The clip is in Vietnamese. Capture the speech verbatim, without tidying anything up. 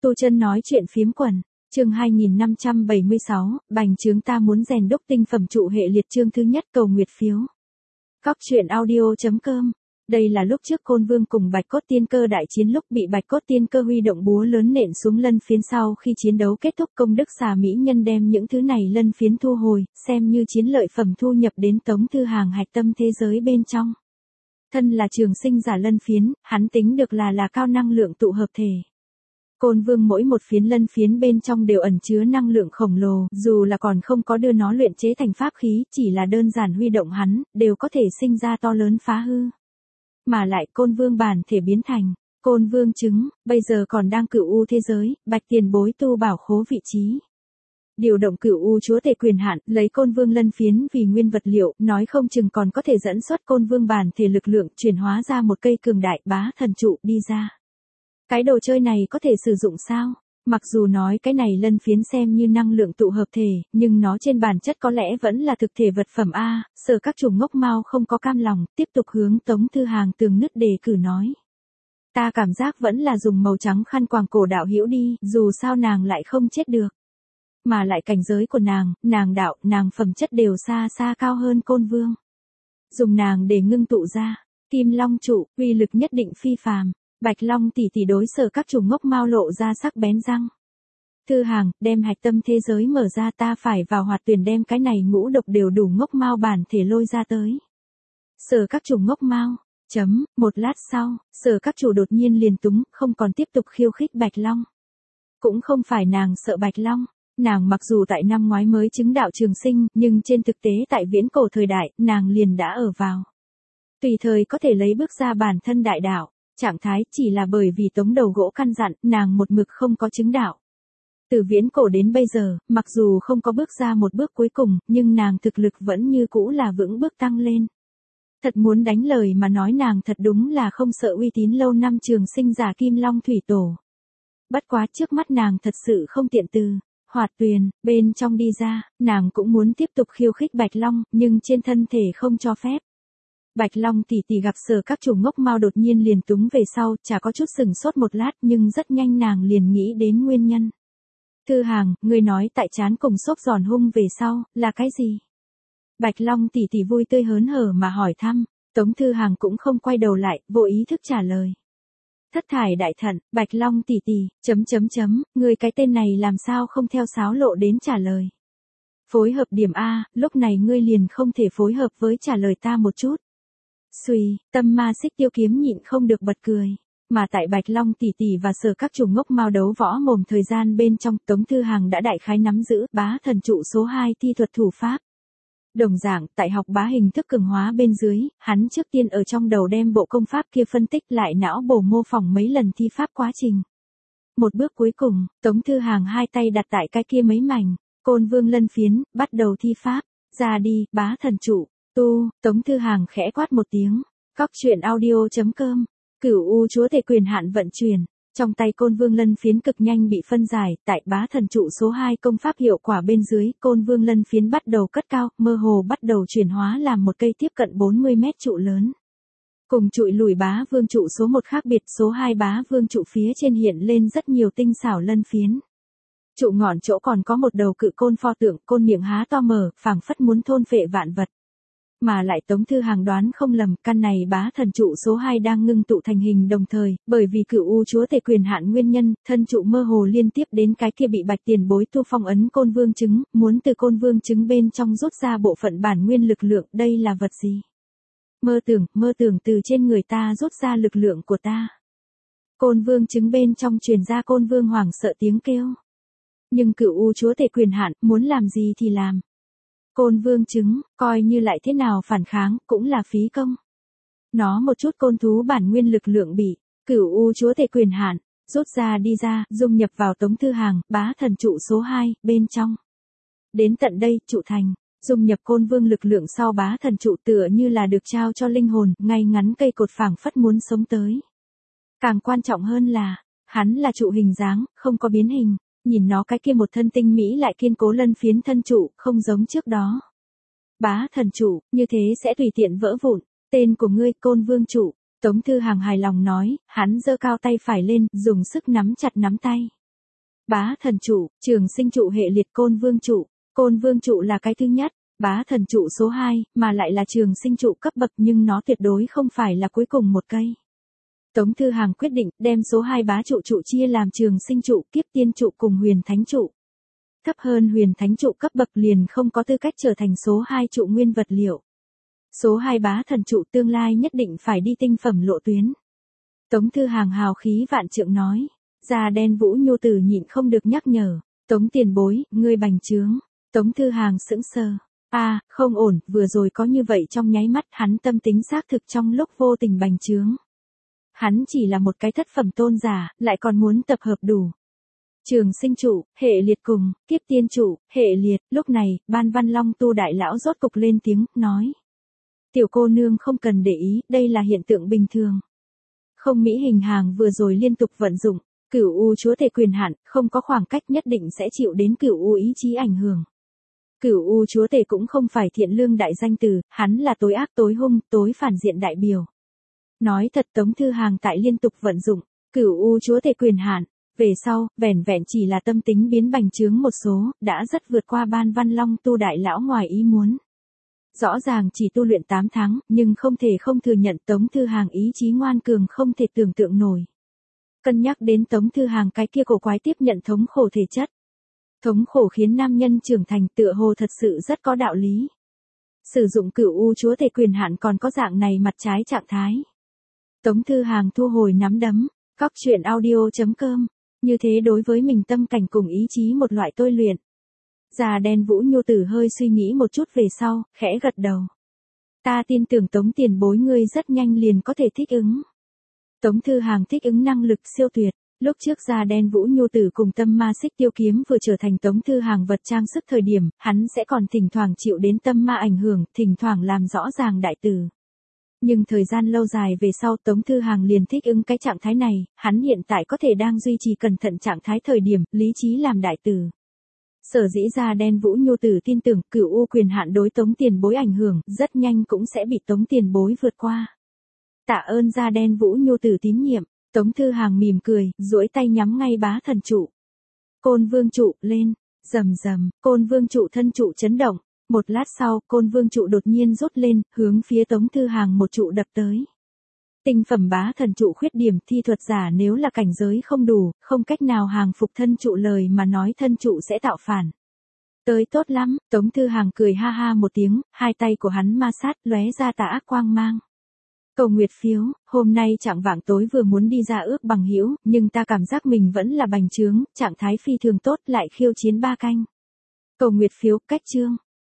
Tu Chân nói chuyện phiếm quần, chương hai nghìn năm trăm bảy mươi sáu, bành trướng ta muốn rèn đúc tinh phẩm trụ hệ liệt chương thứ nhất cầu nguyệt phiếu. Cóc truyện audio chấm com. Đây là lúc trước Côn Vương cùng Bạch Cốt Tiên Cơ đại chiến lúc bị Bạch Cốt Tiên Cơ huy động búa lớn nện xuống lân phiến sau khi chiến đấu kết thúc công đức xà mỹ nhân đem những thứ này lân phiến thu hồi, xem như chiến lợi phẩm thu nhập đến Tống Thư Hàng hạch tâm thế giới bên trong. Thân là trường sinh giả lân phiến, hắn tính được là là cao năng lượng tụ hợp thể. Côn Vương mỗi một phiến lân phiến bên trong đều ẩn chứa năng lượng khổng lồ, dù là còn không có đưa nó luyện chế thành pháp khí, chỉ là đơn giản huy động hắn, đều có thể sinh ra to lớn phá hư. Mà lại Côn Vương bản thể biến thành, Côn Vương trứng, bây giờ còn đang cửu u thế giới, Bạch tiền bối tu bảo khố vị trí. Điều động cửu u chúa tể quyền hạn, lấy Côn Vương lân phiến vì nguyên vật liệu, nói không chừng còn có thể dẫn xuất Côn Vương bản thể lực lượng, chuyển hóa ra một cây cường đại bá thần trụ đi ra. Cái đồ chơi này có thể sử dụng sao? Mặc dù nói cái này lân phiến xem như năng lượng tụ hợp thể, nhưng nó trên bản chất có lẽ vẫn là thực thể vật phẩm A, Sở Các Chủ ngốc mau không có cam lòng, tiếp tục hướng Tống Thư Hàng tường nứt đề cử nói. Ta cảm giác vẫn là dùng màu trắng khăn quàng cổ đạo hữu đi, dù sao nàng lại không chết được. Mà lại cảnh giới của nàng, nàng đạo, nàng phẩm chất đều xa xa cao hơn Côn Vương. Dùng nàng để ngưng tụ ra, Kim Long trụ, uy lực nhất định phi phàm. Bạch Long tỷ tỷ đối Sở Các Chủ ngốc mau lộ ra sắc bén răng. Thư Hàng, đem hạch tâm thế giới mở ra, ta phải vào hoạt tuyển đem cái này ngũ độc đều đủ ngốc mau bản thể lôi ra tới. Sở Các Chủ ngốc mau, chấm, một lát sau, Sở Các Chủ đột nhiên liền túng, không còn tiếp tục khiêu khích Bạch Long. Cũng không phải nàng sợ Bạch Long, nàng mặc dù tại năm ngoái mới chứng đạo trường sinh, nhưng trên thực tế tại viễn cổ thời đại, nàng liền đã ở vào. Tùy thời có thể lấy bước ra bản thân đại đạo. Trạng thái chỉ là bởi vì Tống Đầu Gỗ căn dặn, nàng một mực không có chứng đạo. Từ viễn cổ đến bây giờ, mặc dù không có bước ra một bước cuối cùng, nhưng nàng thực lực vẫn như cũ là vững bước tăng lên. Thật muốn đánh lời mà nói nàng thật đúng là không sợ uy tín lâu năm trường sinh giả Kim Long Thủy Tổ. Bất quá trước mắt nàng thật sự không tiện từ hoạt tuyền, bên trong đi ra, nàng cũng muốn tiếp tục khiêu khích Bạch Long, nhưng trên thân thể không cho phép. Bạch Long tỷ tỷ gặp Sở Các Chủ ngốc mau đột nhiên liền túng về sau, chả có chút sừng sốt một lát nhưng rất nhanh nàng liền nghĩ đến nguyên nhân. Thư Hàng, ngươi nói tại chán cùng xốp giòn hung về sau, là cái gì? Bạch Long tỷ tỷ vui tươi hớn hở mà hỏi thăm, Tống Thư Hàng cũng không quay đầu lại, vô ý thức trả lời. Thất thải đại thận, Bạch Long tỷ tỷ, chấm chấm chấm, ngươi cái tên này làm sao không theo sáo lộ đến trả lời. Phối hợp điểm A, lúc này ngươi liền không thể phối hợp với trả lời ta một chút. Xuy, tâm ma xích tiêu kiếm nhịn không được bật cười. Mà tại Bạch Long tỷ tỷ và Sở Các Chủ ngốc mau đấu võ mồm thời gian bên trong, Tống Thư Hàng đã đại khái nắm giữ bá thần trụ số hai thi thuật thủ pháp. Đồng dạng, tại học bá hình thức cường hóa bên dưới, hắn trước tiên ở trong đầu đem bộ công pháp kia phân tích lại não bổ mô phỏng mấy lần thi pháp quá trình. Một bước cuối cùng, Tống Thư Hàng hai tay đặt tại cái kia mấy mảnh, Côn Vương lân phiến, bắt đầu thi pháp, ra đi, bá thần trụ. Tu, Tống Thư Hàng khẽ quát một tiếng, cóc truyện audio chấm com, cửu u chúa tể quyền hạn vận chuyển, trong tay Côn Vương lân phiến cực nhanh bị phân giải, tại bá thần trụ số hai công pháp hiệu quả bên dưới, Côn Vương lân phiến bắt đầu cất cao, mơ hồ bắt đầu chuyển hóa làm một cây tiếp cận bốn mươi mét trụ lớn. Cùng trụi lùi bá vương trụ số một khác biệt, số hai bá vương trụ phía trên hiện lên rất nhiều tinh xảo lân phiến. Trụ ngọn chỗ còn có một đầu cự côn pho tượng, côn miệng há to mở, phảng phất muốn thôn phệ vạn vật. Mà lại Tống Thư Hàng đoán không lầm, căn này bá thần trụ số hai đang ngưng tụ thành hình đồng thời, bởi vì cửu u chúa tể quyền hạn nguyên nhân, thân trụ mơ hồ liên tiếp đến cái kia bị Bạch tiền bối tu phong ấn Côn Vương trứng, muốn từ Côn Vương trứng bên trong rút ra bộ phận bản nguyên lực lượng, đây là vật gì? Mơ tưởng, mơ tưởng từ trên người ta rút ra lực lượng của ta. Côn Vương trứng bên trong truyền ra Côn Vương hoảng sợ tiếng kêu. Nhưng cửu u chúa tể quyền hạn, muốn làm gì thì làm. Côn Vương trứng, coi như lại thế nào phản kháng, cũng là phí công. Nó một chút côn thú bản nguyên lực lượng bị, cửu u chúa tể quyền hạn, rút ra đi ra, dung nhập vào Tống Thư Hàng, bá thần trụ số hai, bên trong. Đến tận đây, trụ thành, dung nhập Côn Vương lực lượng sau bá thần trụ tựa như là được trao cho linh hồn, ngay ngắn cây cột phảng phất muốn sống tới. Càng quan trọng hơn là, hắn là trụ hình dáng, không có biến hình. Nhìn nó cái kia một thân tinh mỹ lại kiên cố lân phiến thân trụ, không giống trước đó. Bá thần trụ, như thế sẽ tùy tiện vỡ vụn, tên của ngươi Côn Vương trụ, Tống Thư Hàng hài lòng nói, hắn giơ cao tay phải lên, dùng sức nắm chặt nắm tay. Bá thần trụ, trường sinh trụ hệ liệt côn vương trụ. Côn vương trụ là cái thứ nhất, bá thần trụ số hai, mà lại là trường sinh trụ cấp bậc nhưng nó tuyệt đối không phải là cuối cùng một cây. Tống Thư Hàng quyết định đem số hai bá trụ trụ chia làm trường sinh trụ, kiếp tiên trụ cùng huyền thánh trụ. Thấp hơn huyền thánh trụ cấp bậc liền không có tư cách trở thành số hai trụ nguyên vật liệu. Số hai bá thần trụ tương lai nhất định phải đi tinh phẩm lộ tuyến. Tống Thư Hàng hào khí vạn trượng nói. Da đen Vũ Nhu Tử nhịn không được nhắc nhở. Tống tiền bối, ngươi bành trướng. Tống Thư Hàng sững sờ. A, à, không ổn, vừa rồi có như vậy trong nháy mắt hắn tâm tính xác thực trong lúc vô tình bành trướng. Hắn chỉ là một cái thất phẩm tôn giả, lại còn muốn tập hợp đủ. Trường sinh trụ, hệ liệt cùng, kiếp tiên trụ, hệ liệt, lúc này, Ban Văn Long Tu đại lão rốt cục lên tiếng, nói. Tiểu cô nương không cần để ý, đây là hiện tượng bình thường. Không Mỹ Hình Hàng vừa rồi liên tục vận dụng, Cửu U chúa tể quyền hạn, không có khoảng cách nhất định sẽ chịu đến Cửu U ý chí ảnh hưởng. Cửu U chúa tể cũng không phải thiện lương đại danh từ, hắn là tối ác tối hung, tối phản diện đại biểu. Nói thật Tống Thư Hàng tại liên tục vận dụng, Cửu U chúa tể quyền hạn, về sau, vẻn vẹn chỉ là tâm tính biến bành trướng một số, đã rất vượt qua Ban Văn Long Tu đại lão ngoài ý muốn. Rõ ràng chỉ tu luyện tám tháng, nhưng không thể không thừa nhận Tống Thư Hàng ý chí ngoan cường không thể tưởng tượng nổi. Cân nhắc đến Tống Thư Hàng cái kia cổ quái tiếp nhận thống khổ thể chất. Thống khổ khiến nam nhân trưởng thành tựa hồ thật sự rất có đạo lý. Sử dụng Cửu U chúa tể quyền hạn còn có dạng này mặt trái trạng thái. Tống Thư Hàng thu hồi nắm đấm, Cóc truyện audio chấm com, như thế đối với mình tâm cảnh cùng ý chí một loại tôi luyện. Da đen Vũ Nhu Tử hơi suy nghĩ một chút về sau, khẽ gật đầu. Ta tin tưởng Tống tiền bối ngươi rất nhanh liền có thể thích ứng. Tống Thư Hàng thích ứng năng lực siêu tuyệt. Lúc trước da đen Vũ Nhu Tử cùng tâm ma xích tiêu kiếm vừa trở thành Tống Thư Hàng vật trang sức thời điểm, hắn sẽ còn thỉnh thoảng chịu đến tâm ma ảnh hưởng, thỉnh thoảng làm rõ ràng đại từ. Nhưng thời gian lâu dài về sau Tống Thư Hàng liền thích ứng cái trạng thái này, hắn hiện tại có thể đang duy trì cẩn thận trạng thái thời điểm, lý trí làm đại từ. Sở dĩ da đen Vũ Nhu Tử tin tưởng Cửu U quyền hạn đối Tống tiền bối ảnh hưởng, rất nhanh cũng sẽ bị Tống tiền bối vượt qua. Tạ ơn da đen Vũ Nhu Tử tín nhiệm. Tống Thư Hàng mỉm cười, duỗi tay nhắm ngay bá thần trụ. Côn vương trụ, lên, rầm rầm, côn vương trụ thân trụ chấn động. Một lát sau, côn vương trụ đột nhiên rút lên, hướng phía Tống Thư Hàng một trụ đập tới. Tinh phẩm bá thần trụ khuyết điểm thi thuật giả nếu là cảnh giới không đủ, không cách nào hàng phục thân trụ lời mà nói thân trụ sẽ tạo phản. Tới tốt lắm, Tống Thư Hàng cười ha ha một tiếng, hai tay của hắn ma sát, lóe ra tà ác quang mang. Cầu nguyệt phiếu, hôm nay trạng vạng tối vừa muốn đi ra ước bằng hữu, nhưng ta cảm giác mình vẫn là bành trướng, trạng thái phi thường tốt lại khiêu chiến ba canh. Cầu nguyệt phiếu, cách chương.